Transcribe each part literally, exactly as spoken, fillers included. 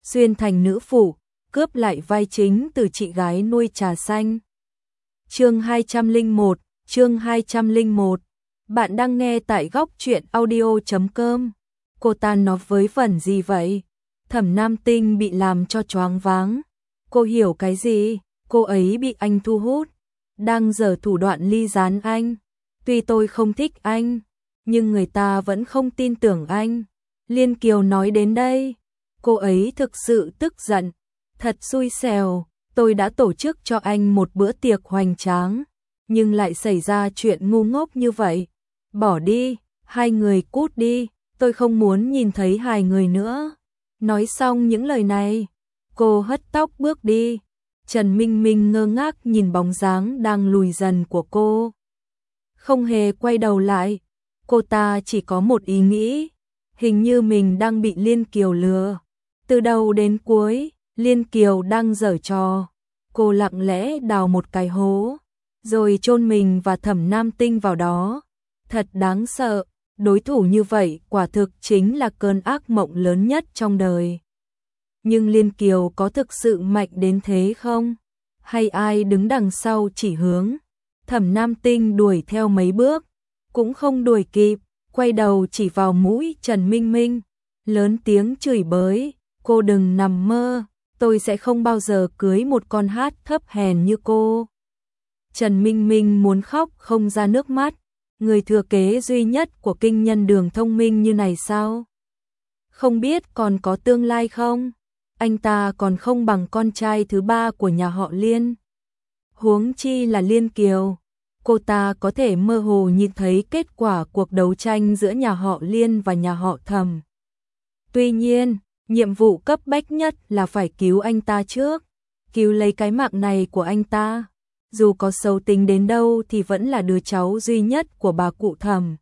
xuyên thành nữ phụ, cướp lại vai chính từ chị gái nuôi trà xanh. Chương hai trăm lẻ một, chương hai trăm lẻ một. Bạn đang nghe tại góc truyện audio chấm com. Cô ta nói với phần gì vậy? Thẩm Nam Tinh bị làm cho choáng váng. Cô hiểu cái gì? Cô ấy bị anh thu hút, đang giở thủ đoạn ly gián anh. Tuy tôi không thích anh, nhưng người ta vẫn không tin tưởng anh. Liên Kiều nói đến đây, cô ấy thực sự tức giận. Thật xui xẻo, tôi đã tổ chức cho anh một bữa tiệc hoành tráng, nhưng lại xảy ra chuyện ngu ngốc như vậy. Bỏ đi, hai người cút đi, tôi không muốn nhìn thấy hai người nữa. Nói xong những lời này, cô hất tóc bước đi. Trần Minh Minh ngơ ngác nhìn bóng dáng đang lùi dần của cô. Không hề quay đầu lại, cô ta chỉ có một ý nghĩ, hình như mình đang bị Liên Kiều lừa. Từ đầu đến cuối, Liên Kiều đang giở trò. Cô lặng lẽ đào một cái hố, rồi chôn mình và Thẩm Nam Tinh vào đó. Thật đáng sợ, đối thủ như vậy quả thực chính là cơn ác mộng lớn nhất trong đời. Nhưng Liên Kiều có thực sự mạnh đến thế không? Hay ai đứng đằng sau chỉ hướng? Thẩm Nam Tinh đuổi theo mấy bước, cũng không đuổi kịp, quay đầu chỉ vào mũi Trần Minh Minh, lớn tiếng chửi bới, cô đừng nằm mơ, tôi sẽ không bao giờ cưới một con hát thấp hèn như cô. Trần Minh Minh muốn khóc không ra nước mắt, người thừa kế duy nhất của kinh nhân Đường thông minh như này sao? Không biết còn có tương lai không? Anh ta còn không bằng con trai thứ ba của nhà họ Liên. Huống chi là Liên Kiều, cô ta có thể mơ hồ nhìn thấy kết quả cuộc đấu tranh giữa nhà họ Liên và nhà họ Thẩm. Tuy nhiên, nhiệm vụ cấp bách nhất là phải cứu anh ta trước, cứu lấy cái mạng này của anh ta. Dù có xấu tính đến đâu thì vẫn là đứa cháu duy nhất của bà cụ Thẩm.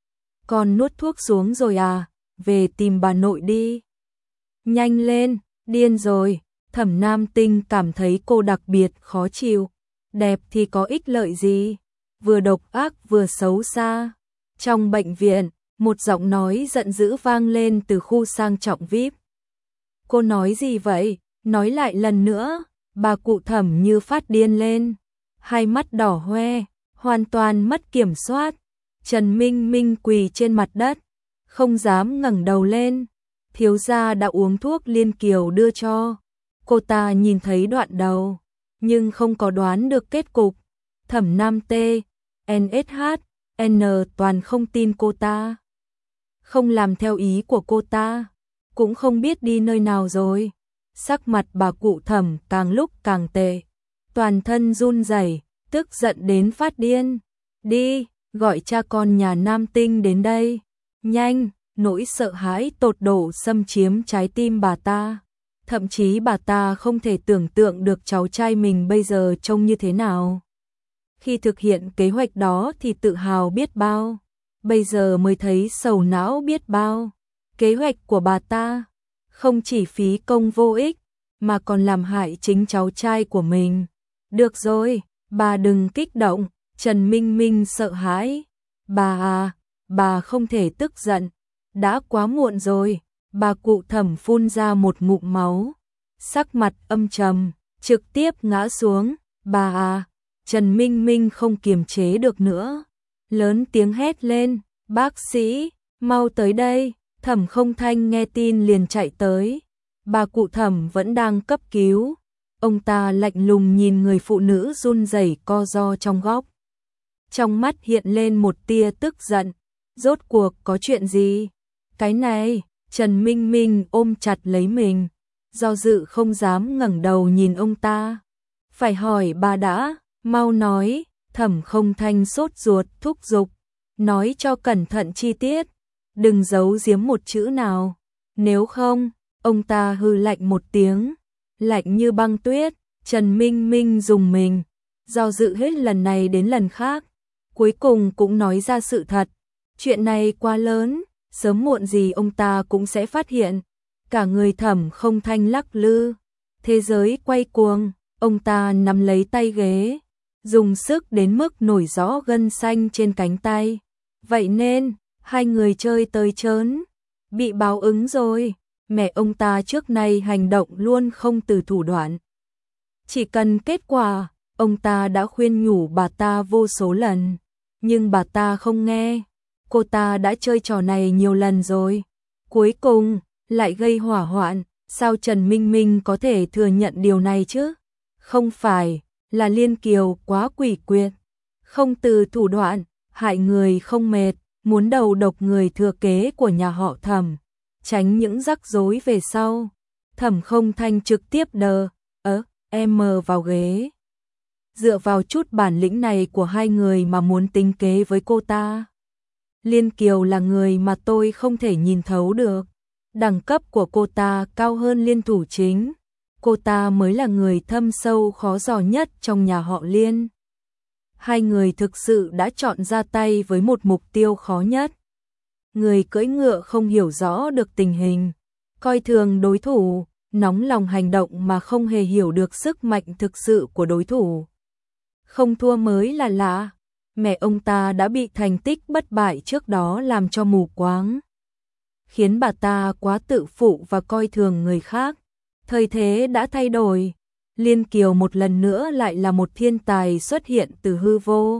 Con nuốt thuốc xuống rồi à, về tìm bà nội đi. Nhanh lên, điên rồi. Thẩm Nam Tinh cảm thấy cô đặc biệt khó chịu. Đẹp thì có ích lợi gì, vừa độc ác vừa xấu xa. Trong bệnh viện, một giọng nói giận dữ vang lên từ khu sang trọng vi ai pi. Cô nói gì vậy? Nói lại lần nữa. Bà cụ Thẩm như phát điên lên, hai mắt đỏ hoe, hoàn toàn mất kiểm soát. Trần Minh Minh quỳ trên mặt đất, không dám ngẩng đầu lên. Thiếu gia đã uống thuốc Liên Kiều đưa cho. Cô ta nhìn thấy đoạn đầu, nhưng không có đoán được kết cục. Thẩm Nam T, en ét hát, N toàn không tin cô ta. Không làm theo ý của cô ta, cũng không biết đi nơi nào rồi. Sắc mặt bà cụ Thẩm càng lúc càng tệ, toàn thân run rẩy, tức giận đến phát điên. Đi, gọi cha con nhà Nam Tinh đến đây. Nhanh, nỗi sợ hãi tột độ xâm chiếm trái tim bà ta. Thậm chí bà ta không thể tưởng tượng được cháu trai mình bây giờ trông như thế nào. Khi thực hiện kế hoạch đó thì tự hào biết bao, bây giờ mới thấy sầu não biết bao. Kế hoạch của bà ta không chỉ phí công vô ích, mà còn làm hại chính cháu trai của mình. Được rồi, bà đừng kích động. Trần Minh Minh sợ hãi. Bà à, bà không thể tức giận. Đã quá muộn rồi. Bà cụ Thẩm phun ra một ngụm máu, sắc mặt âm trầm, trực tiếp ngã xuống. Bà à, Trần Minh Minh không kiềm chế được nữa, lớn tiếng hét lên, bác sĩ, mau tới đây. Thẩm Không Thanh nghe tin liền chạy tới. Bà cụ Thẩm vẫn đang cấp cứu. Ông ta lạnh lùng nhìn người phụ nữ run rẩy co ro trong góc. Trong mắt hiện lên một tia tức giận. Rốt cuộc có chuyện gì? Cái này, Trần Minh Minh ôm chặt lấy mình, do dự không dám ngẩng đầu nhìn ông ta. Phải hỏi bà đã, mau nói. Thẩm Không Thanh sốt ruột thúc giục, nói cho cẩn thận chi tiết, đừng giấu giếm một chữ nào. Nếu không, ông ta hừ lạnh một tiếng, lạnh như băng tuyết. Trần Minh Minh rùng mình, do dự hết lần này đến lần khác, cuối cùng cũng nói ra sự thật. Chuyện này quá lớn, sớm muộn gì ông ta cũng sẽ phát hiện. Cả người Thẩm Không Thanh lắc lư, thế giới quay cuồng. Ông ta nắm lấy tay ghế, dùng sức đến mức nổi rõ gân xanh trên cánh tay. Vậy nên, hai người chơi tới chớn, bị báo ứng rồi. Mẹ ông ta trước nay hành động luôn không từ thủ đoạn. Chỉ cần kết quả, ông ta đã khuyên nhủ bà ta vô số lần, nhưng bà ta không nghe. Cô ta đã chơi trò này nhiều lần rồi, cuối cùng lại gây hỏa hoạn. Sao Trần Minh Minh có thể thừa nhận điều này chứ? Không phải là Liên Kiều quá quỷ quyệt, không từ thủ đoạn, hại người không mệt, muốn đầu độc người thừa kế của nhà họ Thẩm, tránh những rắc rối về sau. Thẩm Không Thanh trực tiếp đờ ớ em mờ vào ghế. Dựa vào chút bản lĩnh này của hai người mà muốn tính kế với cô ta. Liên Kiều là người mà tôi không thể nhìn thấu được. Đẳng cấp của cô ta cao hơn Liên Thủ Chính. Cô ta mới là người thâm sâu khó dò nhất trong nhà họ Liên. Hai người thực sự đã chọn ra tay với một mục tiêu khó nhất. Người cưỡi ngựa không hiểu rõ được tình hình, coi thường đối thủ, nóng lòng hành động mà không hề hiểu được sức mạnh thực sự của đối thủ. Không thua mới là lạ. Mẹ ông ta đã bị thành tích bất bại trước đó làm cho mù quáng, khiến bà ta quá tự phụ và coi thường người khác. Thời thế đã thay đổi, Liên Kiều một lần nữa lại là một thiên tài xuất hiện từ hư vô.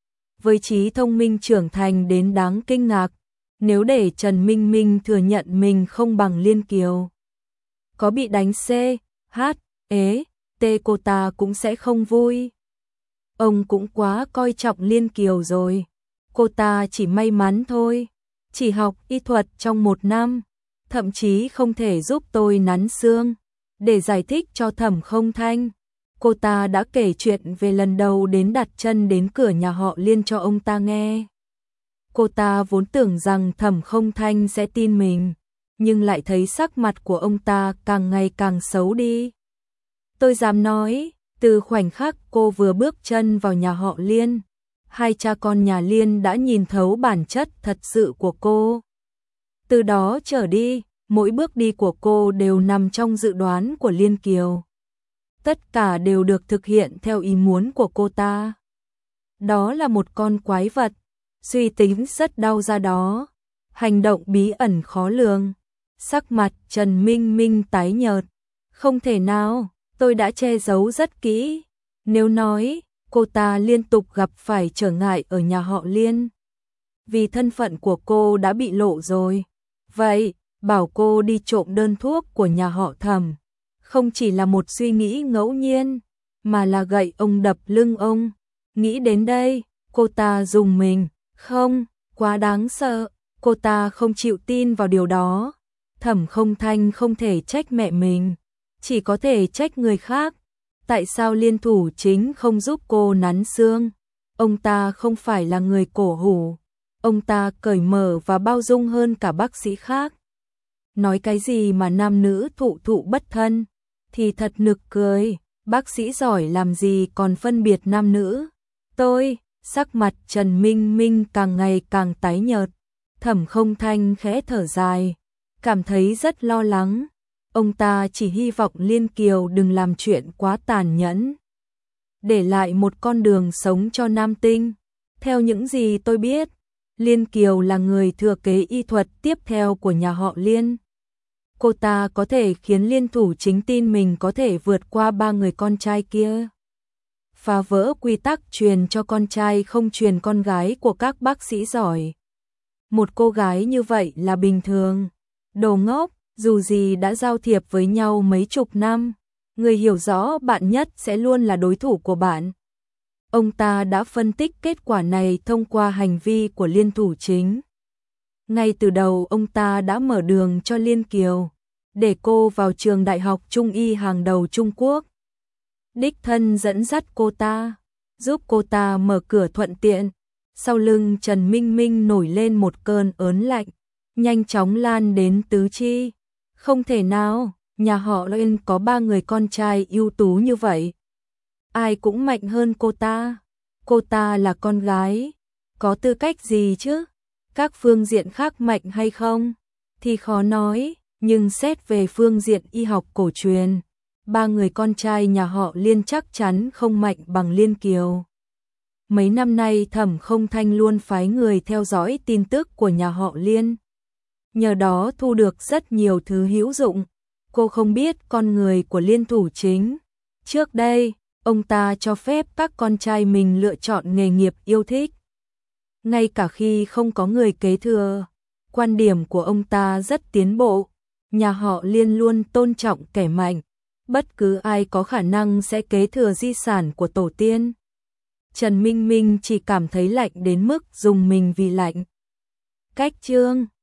Với trí thông minh trưởng thành đến đáng kinh ngạc, nếu để Trần Minh Minh thừa nhận mình không bằng Liên Kiều, có bị đánh C, H, ế, T cô ta cũng sẽ không vui. Ông cũng quá coi trọng Liên Kiều rồi. Cô ta chỉ may mắn thôi. Chỉ học y thuật trong một năm, thậm chí không thể giúp tôi nắn xương. Để giải thích cho Thẩm Không Thanh, cô ta đã kể chuyện về lần đầu đến đặt chân đến cửa nhà họ Liên cho ông ta nghe. Cô ta vốn tưởng rằng Thẩm Không Thanh sẽ tin mình, nhưng lại thấy sắc mặt của ông ta càng ngày càng xấu đi. Tôi dám nói, từ khoảnh khắc cô vừa bước chân vào nhà họ Liên, hai cha con nhà Liên đã nhìn thấu bản chất thật sự của cô. Từ đó trở đi, mỗi bước đi của cô đều nằm trong dự đoán của Liên Kiều. Tất cả đều được thực hiện theo ý muốn của cô ta. Đó là một con quái vật, suy tính rất đau ra đó, hành động bí ẩn khó lường. Sắc mặt Trần Minh Minh tái nhợt. Không thể nào, tôi đã che giấu rất kỹ. Nếu nói, cô ta liên tục gặp phải trở ngại ở nhà họ Liên, vì thân phận của cô đã bị lộ rồi. Vậy, bảo cô đi trộm đơn thuốc của nhà họ Thẩm, không chỉ là một suy nghĩ ngẫu nhiên, mà là gậy ông đập lưng ông. Nghĩ đến đây, cô ta rùng mình. Không, quá đáng sợ, cô ta không chịu tin vào điều đó. Thẩm Không Thanh không thể trách mẹ mình, chỉ có thể trách người khác. Tại sao Liên Thủ Chính không giúp cô nắn xương? Ông ta không phải là người cổ hủ, ông ta cởi mở và bao dung hơn cả bác sĩ khác. Nói cái gì mà nam nữ thụ thụ bất thân, thì thật nực cười, bác sĩ giỏi làm gì còn phân biệt nam nữ. Tôi, sắc mặt Trần Minh Minh càng ngày càng tái nhợt. Thẩm Không Thanh khẽ thở dài, cảm thấy rất lo lắng. Ông ta chỉ hy vọng Liên Kiều đừng làm chuyện quá tàn nhẫn, để lại một con đường sống cho nam tinh. Theo những gì tôi biết, Liên Kiều là người thừa kế y thuật tiếp theo của nhà họ Liên. Cô ta có thể khiến Liên Thủ Chính tin mình có thể vượt qua ba người con trai kia, phá vỡ quy tắc truyền cho con trai không truyền con gái của các bác sĩ giỏi. Một cô gái như vậy là bình thường. Đồ ngốc, dù gì đã giao thiệp với nhau mấy chục năm, người hiểu rõ bạn nhất sẽ luôn là đối thủ của bạn. Ông ta đã phân tích kết quả này thông qua hành vi của Liên Thủ Chính. Ngay từ đầu ông ta đã mở đường cho Liên Kiều, để cô vào trường đại học Trung y hàng đầu Trung Quốc. Đích thân dẫn dắt cô ta, giúp cô ta mở cửa thuận tiện. Sau lưng Trần Minh Minh nổi lên một cơn ớn lạnh, nhanh chóng lan đến tứ chi. Không thể nào, nhà họ Liên có ba người con trai ưu tú như vậy, ai cũng mạnh hơn cô ta. Cô ta là con gái, có tư cách gì chứ? Các phương diện khác mạnh hay không thì khó nói, nhưng xét về phương diện y học cổ truyền, ba người con trai nhà họ Liên chắc chắn không mạnh bằng Liên Kiều. Mấy năm nay Thẩm Không Thanh luôn phái người theo dõi tin tức của nhà họ Liên, nhờ đó thu được rất nhiều thứ hữu dụng. Cô không biết con người của Liên Thủ Chính. Trước đây, ông ta cho phép các con trai mình lựa chọn nghề nghiệp yêu thích. Ngay cả khi không có người kế thừa, quan điểm của ông ta rất tiến bộ. Nhà họ Liên luôn tôn trọng kẻ mạnh. Bất cứ ai có khả năng sẽ kế thừa di sản của tổ tiên. Trần Minh Minh chỉ cảm thấy lạnh đến mức rùng mình vì lạnh. Cách chương